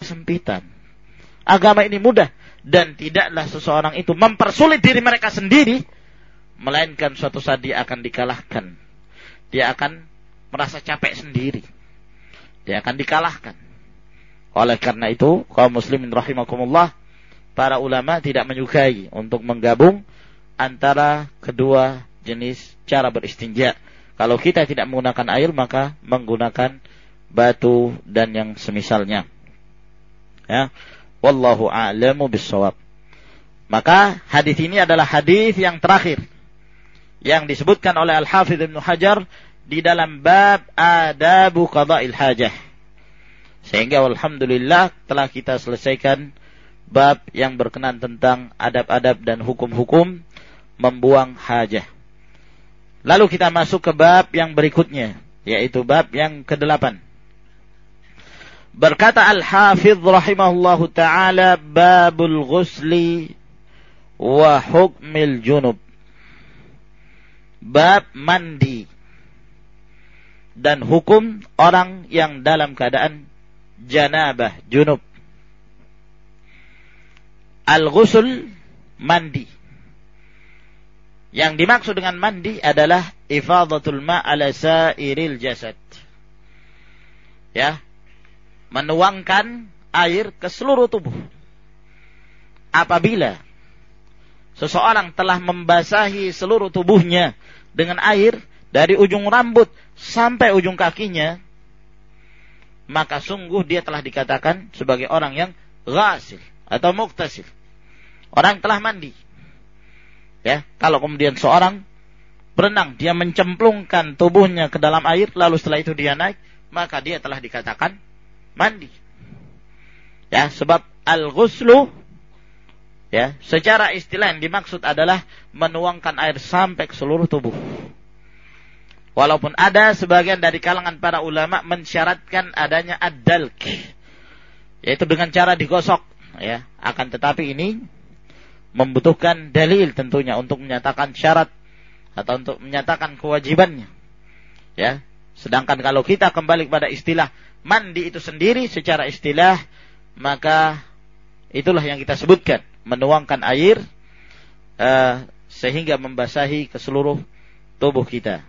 kesempitan. Agama ini mudah. Dan tidaklah seseorang itu mempersulit diri mereka sendiri, melainkan suatu saat dia akan dikalahkan. Dia akan merasa capek sendiri. Dia akan dikalahkan. Oleh karena itu, kaum muslimin rahimakumullah, para ulama tidak menyukai untuk menggabung antara kedua jenis cara beristinja. Kalau kita tidak menggunakan air, maka menggunakan batu dan yang semisalnya. Ya. Wallahu a'lamu bissawab. Maka hadis ini adalah hadis yang terakhir yang disebutkan oleh Al-Hafidz Ibnu Hajar di dalam bab adabu qada'il hajah. Sehingga alhamdulillah telah kita selesaikan bab yang berkenaan tentang adab-adab dan hukum-hukum membuang hajah. Lalu kita masuk ke bab yang berikutnya, yaitu bab yang ke-8. Berkata Al-Hafidz rahimahullahu ta'ala, babul ghusli wa hukmil junub. Bab mandi dan hukum orang yang dalam keadaan janabah, junub. Al-ghusl, mandi. Yang dimaksud dengan mandi adalah ifadatul ma' ala sairil jasad. Ya, menuangkan air ke seluruh tubuh. Apabila seseorang telah membasahi seluruh tubuhnya dengan air dari ujung rambut sampai ujung kakinya, maka sungguh dia telah dikatakan sebagai orang yang ghasil atau mughtasil. Orang telah mandi. Ya, kalau kemudian seorang berenang, dia mencemplungkan tubuhnya ke dalam air, lalu setelah itu dia naik, maka dia telah dikatakan mandi. Ya, sebab al-ghuslu, ya, secara istilah yang dimaksud adalah menuangkan air sampai ke seluruh tubuh. Walaupun ada sebagian dari kalangan para ulama mensyaratkan adanya ad-dalk, yaitu dengan cara digosok, ya. Akan tetapi ini membutuhkan dalil tentunya untuk menyatakan syarat atau untuk menyatakan kewajibannya. Ya, sedangkan kalau kita kembali kepada istilah mandi itu sendiri secara istilah, maka itulah yang kita sebutkan, menuangkan air sehingga membasahi ke seluruh tubuh kita.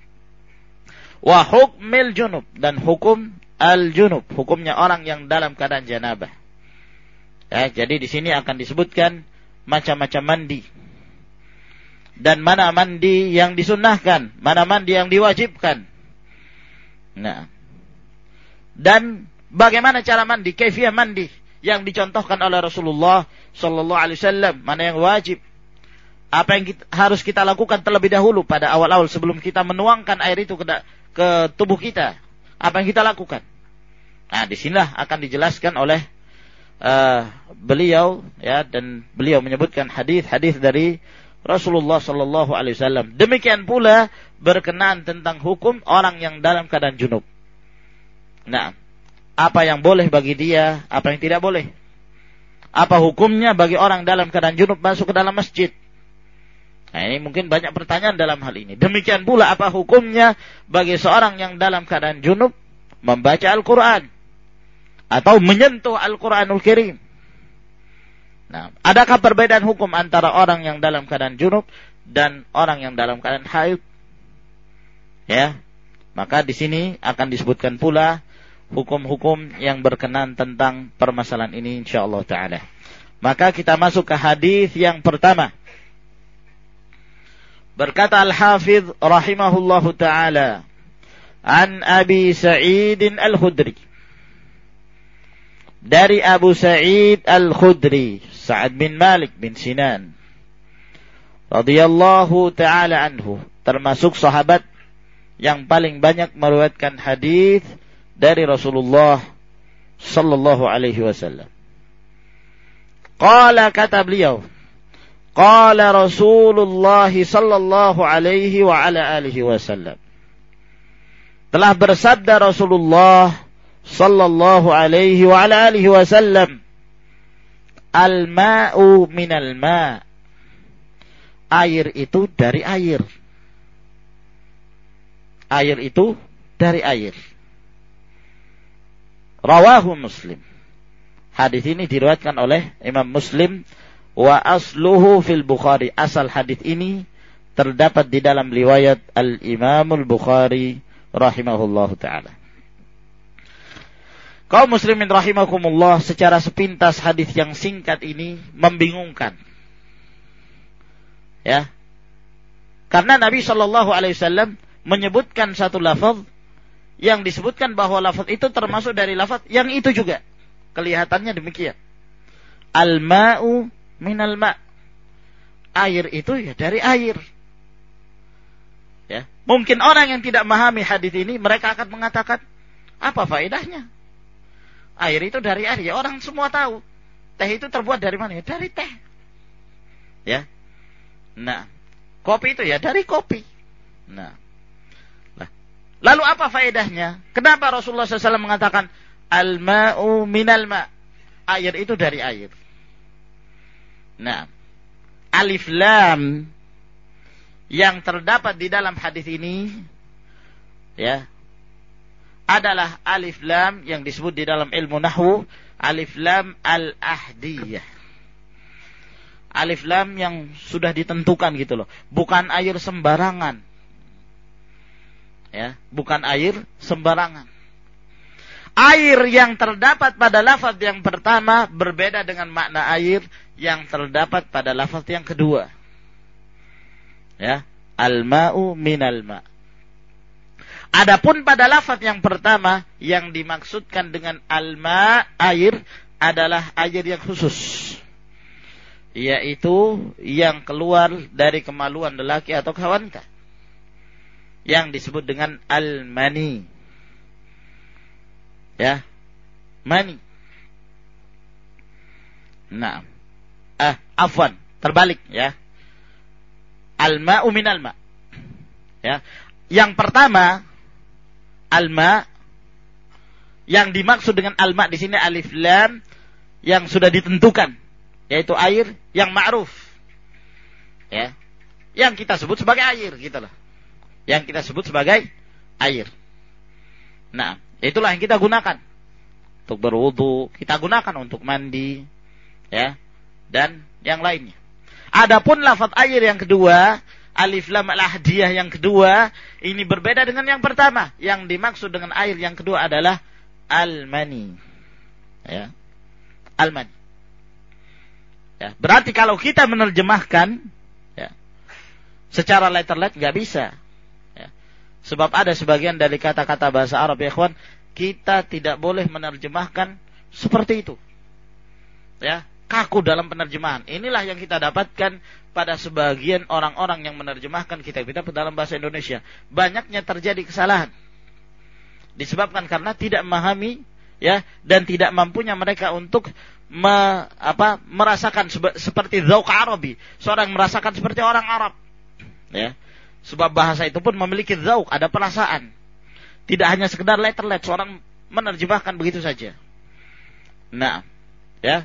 Wa hukmil junub, dan hukum al-junub, hukumnya orang yang dalam keadaan janabah. Ya, jadi di sini akan disebutkan macam-macam mandi. Dan mana mandi yang disunnahkan, mana mandi yang diwajibkan. Nah, dan bagaimana cara mandi, kaifiyah mandi yang dicontohkan oleh Rasulullah sallallahu alaihi wasallam, mana yang wajib, apa yang harus kita lakukan terlebih dahulu pada awal-awal sebelum kita menuangkan air itu ke tubuh kita, apa yang kita lakukan. Nah, disinilah akan dijelaskan oleh beliau, ya, dan beliau menyebutkan hadis-hadis dari Rasulullah sallallahu alaihi wasallam. Demikian pula berkenaan tentang hukum orang yang dalam keadaan junub. Nah, apa yang boleh bagi dia, apa yang tidak boleh. Apa hukumnya bagi orang dalam keadaan junub masuk ke dalam masjid. Nah, ini mungkin banyak pertanyaan dalam hal ini. Demikian pula apa hukumnya bagi seorang yang dalam keadaan junub membaca Al-Quran atau menyentuh Al-Quranul Karim. Nah, adakah perbedaan hukum antara orang yang dalam keadaan junub dan orang yang dalam keadaan haid? Ya, maka di sini akan disebutkan pula hukum-hukum yang berkenaan tentang permasalahan ini insyaallah taala. Maka kita masuk ke hadis yang pertama. Berkata Al-Hafidz rahimahullahu taala, an Abi Sa'id Al-Khudri, dari Abu Sa'id Al-Khudri, Sa'ad bin Malik bin Sinan radhiyallahu taala anhu, termasuk sahabat yang paling banyak meriwayatkan hadis dari Rasulullah sallallahu alaihi wasallam. Qala, kata beliau, qala Rasulullah sallallahu alaihi wa ala alihi wasallam, telah bersabda Rasulullah sallallahu alaihi wa ala alihi wasallam, al-ma'u minal ma', air itu dari air. Air itu dari air. Rawahu Muslim. Hadis ini diriwayatkan oleh Imam Muslim, wa asluhu fil Bukhari. Asal hadis ini terdapat di dalam riwayat Al-Imamul Bukhari rahimahullahu taala. Kaum muslimin rahimakumullah, secara sepintas hadis yang singkat ini membingungkan. Ya. Karena Nabi sallallahu alaihi wasallam menyebutkan satu lafaz yang disebutkan bahwa lafaz itu termasuk dari lafaz yang itu juga. Kelihatannya demikian. Al-ma'u minal ma'. Air itu ya dari air. Ya. Mungkin orang yang tidak memahami hadis ini, mereka akan mengatakan, apa faedahnya? Air itu dari air. Ya, orang semua tahu. Teh itu terbuat dari mana? Ya, dari teh. Ya. Nah, kopi itu ya dari kopi. Nah. Lalu apa faedahnya? Kenapa Rasulullah SAW mengatakan al-ma'u minal ma'? Air itu dari air. Nah, alif lam yang terdapat di dalam hadis ini ya adalah alif lam yang disebut di dalam ilmu nahwu alif lam al-ahdiyah. Alif lam yang sudah ditentukan gitu loh. Bukan air sembarangan. Ya, bukan air sembarangan. Air yang terdapat pada lafaz yang pertama berbeda dengan makna air yang terdapat pada lafaz yang kedua. Ya, al-ma'u minal ma'. Adapun pada lafaz yang pertama yang dimaksudkan dengan al-ma' air adalah air yang khusus, yaitu yang keluar dari kemaluan lelaki atau wanita, yang disebut dengan al-mani. Ya, mani. Nah, afwan, terbalik ya. Al-ma'u minal ma'. Ya. Yang pertama al-ma', yang dimaksud dengan al-ma' di sini alif lam yang sudah ditentukan, yaitu air yang ma'ruf. Ya. Yang kita sebut sebagai air gitu loh. Yang kita sebut sebagai air. Nah, itulah yang kita gunakan untuk berwudu, kita gunakan untuk mandi, ya, dan yang lainnya. Adapun lafaz air yang kedua, alif lam al-ahdiyah yang kedua, ini berbeda dengan yang pertama. Yang dimaksud dengan air yang kedua adalah al-mani. Ya. Al-mani. Ya, berarti kalau kita menerjemahkan ya, secara letter-let enggak bisa. Sebab ada sebagian dari kata-kata bahasa Arab ya ikhwan, kita tidak boleh menerjemahkan seperti itu. Ya, kaku dalam penerjemahan. Inilah yang kita dapatkan pada sebagian orang-orang yang menerjemahkan kitab-kitab dalam bahasa Indonesia. Banyaknya terjadi kesalahan. Disebabkan karena tidak memahami ya, dan tidak mampunya mereka untuk merasakan seperti dzauq Arabi. Seorang merasakan seperti orang Arab. Ya. Sebab bahasa itu pun memiliki dzauq, ada perasaan. Tidak hanya sekedar letter-let, seorang menerjemahkan begitu saja. Nah, ya.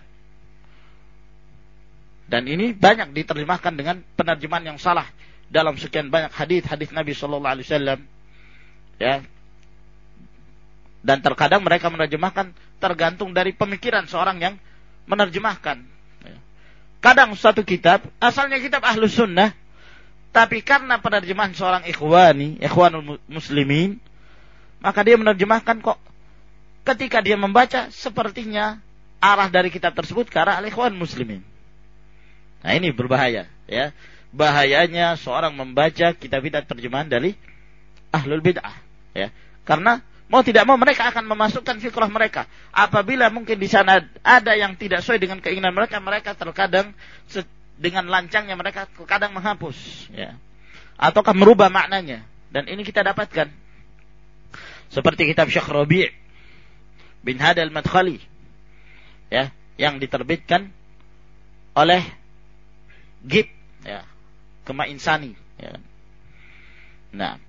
Dan ini banyak diterjemahkan dengan penerjemahan yang salah dalam sekian banyak hadis Nabi sallallahu alaihi wasallam. Ya. Dan terkadang mereka menerjemahkan tergantung dari pemikiran seorang yang menerjemahkan. Kadang suatu kitab, asalnya kitab Ahlus Sunnah, tapi karena penerjemahan seorang ikhwanul muslimin, maka dia menerjemahkan kok ketika dia membaca sepertinya arah dari kitab tersebut ke arah al-ikhwan muslimin. Nah, ini berbahaya ya. Bahayanya seorang membaca kitab-kitab terjemahan dari ahlul bid'ah ya. Karena mau tidak mau mereka akan memasukkan fikrah mereka. Apabila mungkin di sana ada yang tidak sesuai dengan keinginan mereka, mereka terkadang dengan lancangnya mereka kadang menghapus ya, ataukah merubah maknanya, dan ini kita dapatkan seperti kitab Syekh Rabi' bin Hadi al-Madkhali ya, yang diterbitkan oleh GIP ya, Kema Insani ya. Nah,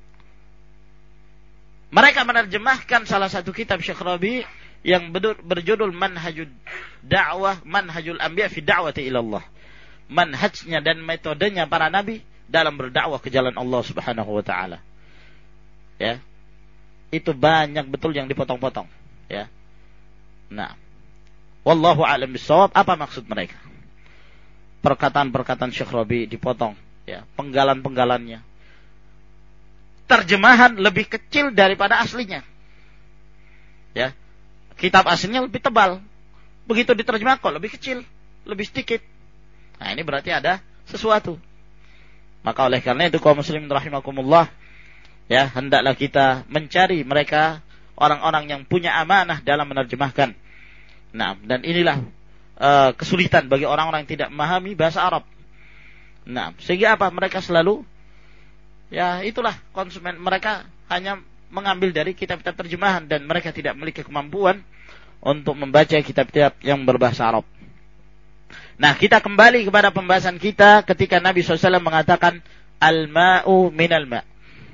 mereka menerjemahkan salah satu kitab Syekh Rabi' yang berjudul Manhajul Da'wah, Manhajul Anbiya fi Da'wati ila Allah. Manhajnya dan metodenya para nabi dalam berdakwah ke jalan Allah Subhanahu wa taala. Ya. Itu banyak betul yang dipotong-potong, ya. Nah, Wallahu a'lam bishawab. Apa maksud mereka? Perkataan-perkataan Syekh Rabi dipotong, ya, penggalan-penggalannya. Terjemahan lebih kecil daripada aslinya. Ya. Kitab aslinya lebih tebal. Begitu diterjemah kok lebih kecil, lebih sedikit. Nah, ini berarti ada sesuatu. Maka oleh karena itu kaum muslimin rahimakumullah, ya, hendaklah kita mencari mereka orang-orang yang punya amanah dalam menerjemahkan. Nah, dan inilah kesulitan bagi orang-orang yang tidak memahami bahasa Arab. Nah, sehingga apa? Mereka selalu, ya, itulah konsumen, mereka hanya mengambil dari kitab-kitab terjemahan dan mereka tidak memiliki kemampuan untuk membaca kitab-kitab yang berbahasa Arab. Nah, kita kembali kepada pembahasan kita ketika Nabi SAW mengatakan al-ma'u minal ma'.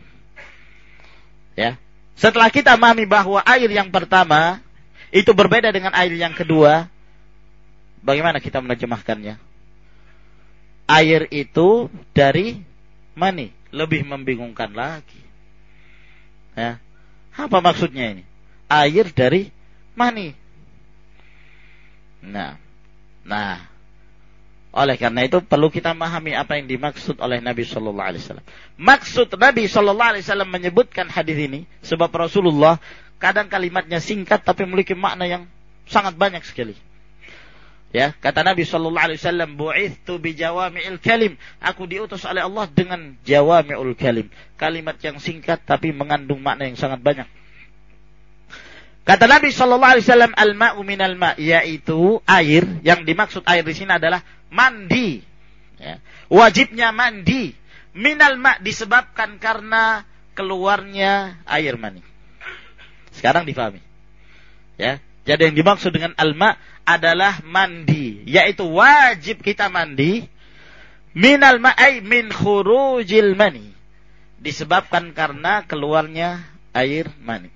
Ya. Setelah kita memahami bahwa air yang pertama itu berbeda dengan air yang kedua, bagaimana kita menerjemahkannya? Air itu dari mani, lebih membingungkan lagi. Ya. Apa maksudnya ini? Air dari mani. Nah, oleh karena itu perlu kita memahami apa yang dimaksud oleh Nabi Sallallahu Alaihi Wasallam. Maksud Nabi Sallallahu Alaihi Wasallam menyebutkan hadis ini sebab Rasulullah kadang kalimatnya singkat tapi memiliki makna yang sangat banyak sekali. Ya, kata Nabi Sallallahu Alaihi Wasallam, "Bu'ithtu bi jawami'il kalim." Aku diutus oleh Allah dengan jawami'ul kalim, kalimat yang singkat tapi mengandung makna yang sangat banyak. Kata Nabi Sallallahu Alaihi Wasallam, "Al-ma'u minal ma'", yaitu air. Yang dimaksud air di sini adalah mandi. Ya. Wajibnya mandi. Minal ma' disebabkan karena keluarnya air mani. Sekarang difahami. Ya. Jadi yang dimaksud dengan al-ma' adalah mandi, yaitu wajib kita mandi. Minal ma'i min khurujil mani, disebabkan karena keluarnya air mani.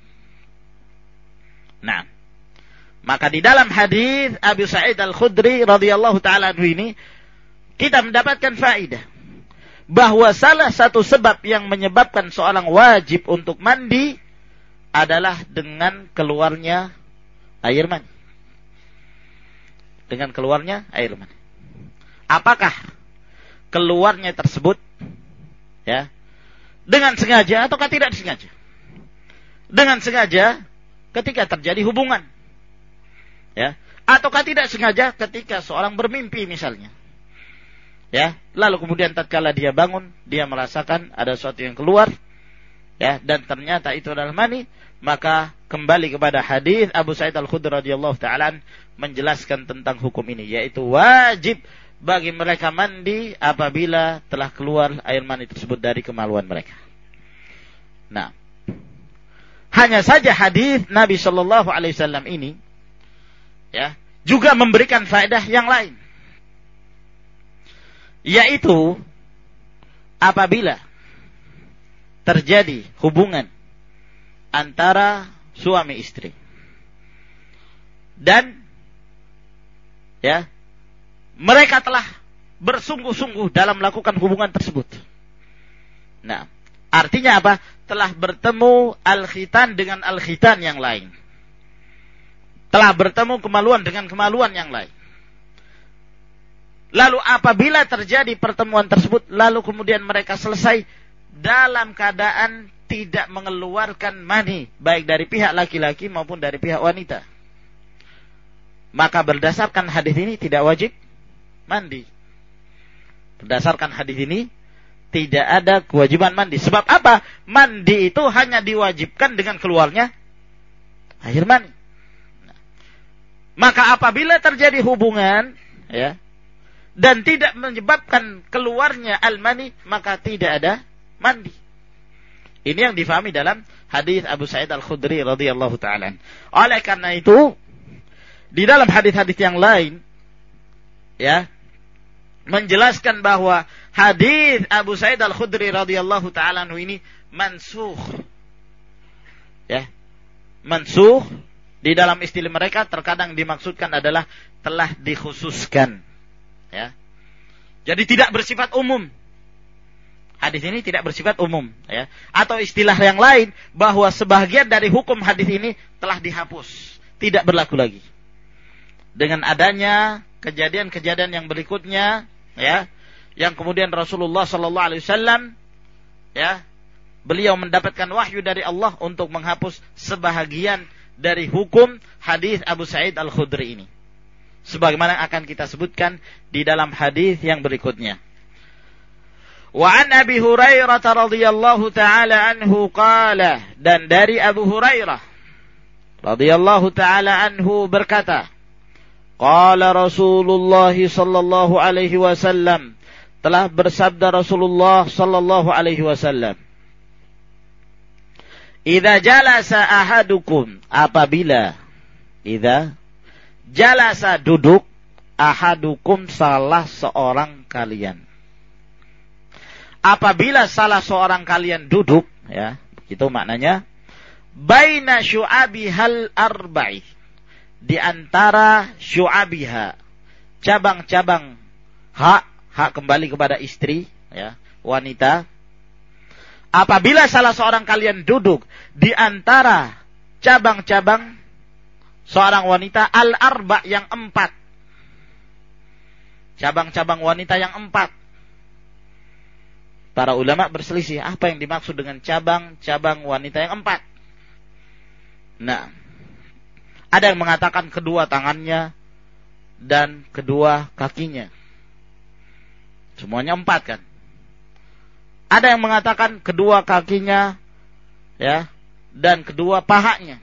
Nah, maka di dalam hadis Abu Sa'id Al-Khudri radhiyallahu ta'ala anhu ini kita mendapatkan faedah bahwa salah satu sebab yang menyebabkan seorang wajib untuk mandi adalah dengan keluarnya air mani. Dengan keluarnya air mani. Apakah keluarnya tersebut, ya, dengan sengaja ataukah tidak disengaja? Dengan sengaja ketika terjadi hubungan, ya, ataukah tidak sengaja ketika seorang bermimpi misalnya, ya, lalu kemudian tatkala dia bangun dia merasakan ada sesuatu yang keluar, ya, dan ternyata itu adalah mani, maka kembali kepada hadis Abu Sa'id Al-Khudri radhiyallahu ta'ala menjelaskan tentang hukum ini, yaitu wajib bagi mereka mandi apabila telah keluar air mani tersebut dari kemaluan mereka. Nah, hanya saja hadis Nabi Shallallahu Alaihi Wasallam ini, ya, juga memberikan faedah yang lain, yaitu apabila terjadi hubungan antara suami istri dan, ya, mereka telah bersungguh-sungguh dalam melakukan hubungan tersebut. Nah, artinya apa? Telah bertemu al-khitan dengan al-khitan yang lain. Telah bertemu kemaluan dengan kemaluan yang lain. Lalu apabila terjadi pertemuan tersebut, lalu kemudian mereka selesai dalam keadaan tidak mengeluarkan mani, baik dari pihak laki-laki maupun dari pihak wanita, maka berdasarkan hadis ini tidak wajib mandi. Berdasarkan hadis ini tidak ada kewajiban mandi. Sebab apa? Mandi itu hanya diwajibkan dengan keluarnya air mani. Nah, maka apabila terjadi hubungan, ya, dan tidak menyebabkan keluarnya al-mani, maka tidak ada mandi. Ini yang difahami dalam hadis Abu Sa'id Al-Khudri radhiyallahu ta'ala. Oleh karena itu, di dalam hadis-hadis yang lain, ya, menjelaskan bahwa hadis Abu Sa'id Al-Khudri radhiyallahu ta'ala ini mansukh. Ya. Mansukh di dalam istilah mereka terkadang dimaksudkan adalah telah dikhususkan. Ya. Jadi tidak bersifat umum. Hadis ini tidak bersifat umum, ya. Atau istilah yang lain bahwa sebagian dari hukum hadis ini telah dihapus, tidak berlaku lagi. dengan adanya kejadian-kejadian yang berikutnya, ya, yang kemudian Rasulullah sallallahu alaihi wasallam, ya, beliau mendapatkan wahyu dari Allah untuk menghapus sebahagian dari hukum hadis Abu Sa'id Al-Khudri ini. Sebagaimana akan kita sebutkan di dalam hadis yang berikutnya. Wa an Abi Hurairah radhiyallahu taala anhu qala, dan dari Abu Hurairah radhiyallahu taala anhu berkata, qala Rasulullah sallallahu alaihi wasallam, telah bersabda Rasulullah sallallahu alaihi wasallam, idza jalasa ahadukum, apabila idza jalasa duduk ahadukum, salah seorang kalian, apabila salah seorang kalian duduk, ya, itu maknanya, baina syu'abihal arba'i, di antara syu'abiha, cabang-cabang hak kembali kepada istri, ya, wanita. Apabila salah seorang kalian duduk di antara cabang-cabang seorang wanita, al-arba' yang 4. Cabang-cabang wanita yang 4. Para ulama berselisih apa yang dimaksud dengan cabang-cabang wanita yang 4. Nah, ada yang mengatakan kedua tangannya dan kedua kakinya. Semuanya 4 kan? Ada yang mengatakan kedua kakinya, ya, dan kedua pahanya.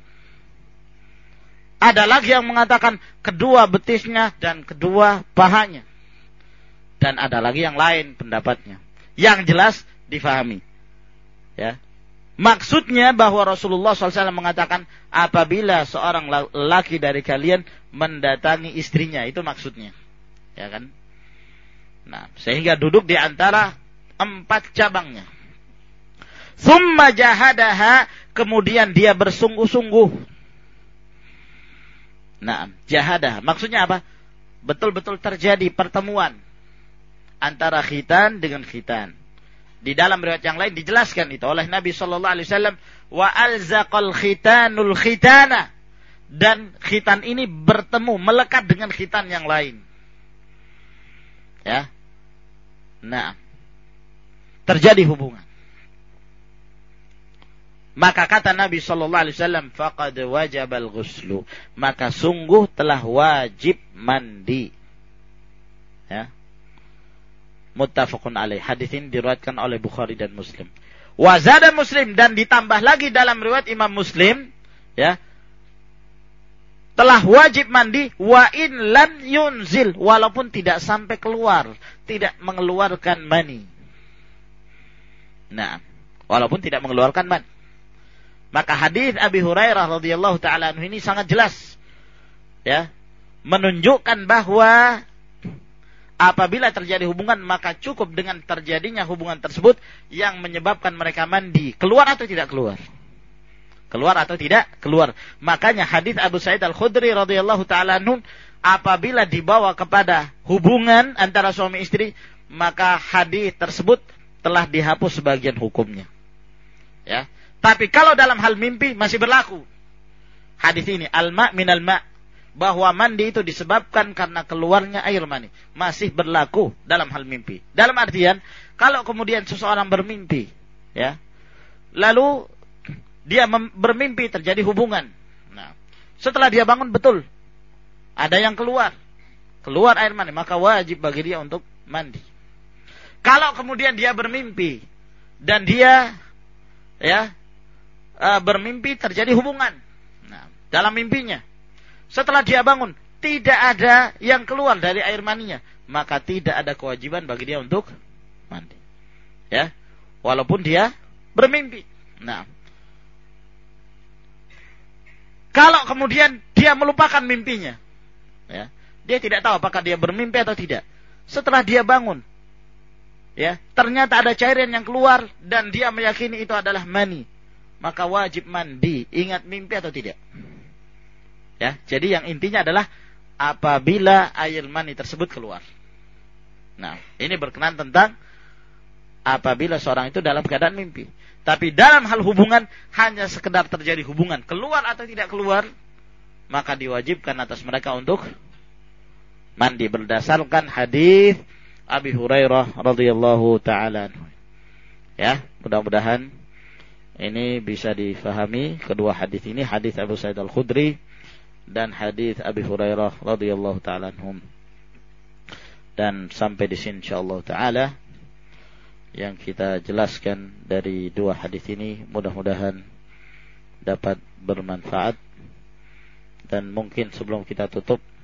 Ada lagi yang mengatakan kedua betisnya dan kedua pahanya. Dan ada lagi yang lain pendapatnya. Yang jelas difahami, ya. Maksudnya bahwa Rasulullah SAW mengatakan apabila seorang laki dari kalian mendatangi istrinya, itu maksudnya, ya kan? Nah, sehingga duduk di antara 4 cabangnya. Tsumma jahadaha, kemudian dia bersungguh-sungguh. Nah, jahadah maksudnya apa? Betul-betul terjadi pertemuan antara khitan dengan khitan. Di dalam riwayat yang lain dijelaskan itu oleh Nabi sallallahu alaihi wasallam, wa alzaqal khitanul khitana, dan khitan ini bertemu, melekat dengan khitan yang lain. Ya. Nah, terjadi hubungan. Maka kata Nabi sallallahu alaihi wasallam, faqad wajabal ghuslu, maka sungguh telah wajib mandi. Ya. Muttafaqun alaih. Hadis ini diriwayatkan oleh Bukhari dan Muslim. Wa zada Muslim, dan ditambah lagi dalam riwayat Imam Muslim, ya, telah wajib mandi wa in lam yunzil, walaupun tidak sampai keluar, tidak mengeluarkan mani. Nah, walaupun tidak mengeluarkan mani. Maka hadis Abi Hurairah radhiyallahu taala anhu ini sangat jelas, ya, menunjukkan bahwa apabila terjadi hubungan, maka cukup dengan terjadinya hubungan tersebut yang menyebabkan mereka mandi. Keluar atau tidak keluar? Keluar atau tidak keluar. Makanya hadis Abu Sa'id Al-Khudri radhiyallahu ta'ala anhu, apabila dibawa kepada hubungan antara suami istri, maka hadis tersebut telah dihapus sebagian hukumnya. Ya. Tapi kalau dalam hal mimpi masih berlaku hadis ini, al-ma' minal ma', bahwa mandi itu disebabkan karena keluarnya air mani, masih berlaku dalam hal mimpi. Dalam artian, kalau kemudian seseorang bermimpi, ya, lalu dia bermimpi terjadi hubungan. Nah, setelah dia bangun betul ada yang keluar air mani, maka wajib bagi dia untuk mandi. Kalau kemudian dia bermimpi dan dia, ya, bermimpi terjadi hubungan, nah, dalam mimpinya, setelah dia bangun tidak ada yang keluar dari air maninya, maka tidak ada kewajiban bagi dia untuk mandi. Ya, walaupun dia bermimpi. Nah, kalau kemudian dia melupakan mimpinya, ya, dia tidak tahu apakah dia bermimpi atau tidak. Setelah dia bangun, ya, ternyata ada cairan yang keluar dan dia meyakini itu adalah mani, maka wajib mandi. Ingat mimpi atau tidak? Ya, jadi yang intinya adalah apabila air mani tersebut keluar. Nah, ini berkenaan tentang apabila seorang itu dalam keadaan mimpi. Tapi dalam hal hubungan, hanya sekedar terjadi hubungan, keluar atau tidak keluar, maka diwajibkan atas mereka untuk mandi berdasarkan hadis Abi Hurairah radhiyallahu taala. Ya, mudah-mudahan ini bisa difahami kedua hadis ini, hadis Abu Sa'id Al-Khudri dan hadis Abi Hurairah radhiyallahu taala anhum. Dan sampai di sini insyaallah taala yang kita jelaskan dari dua hadis ini mudah-mudahan dapat bermanfaat. Dan mungkin sebelum kita tutup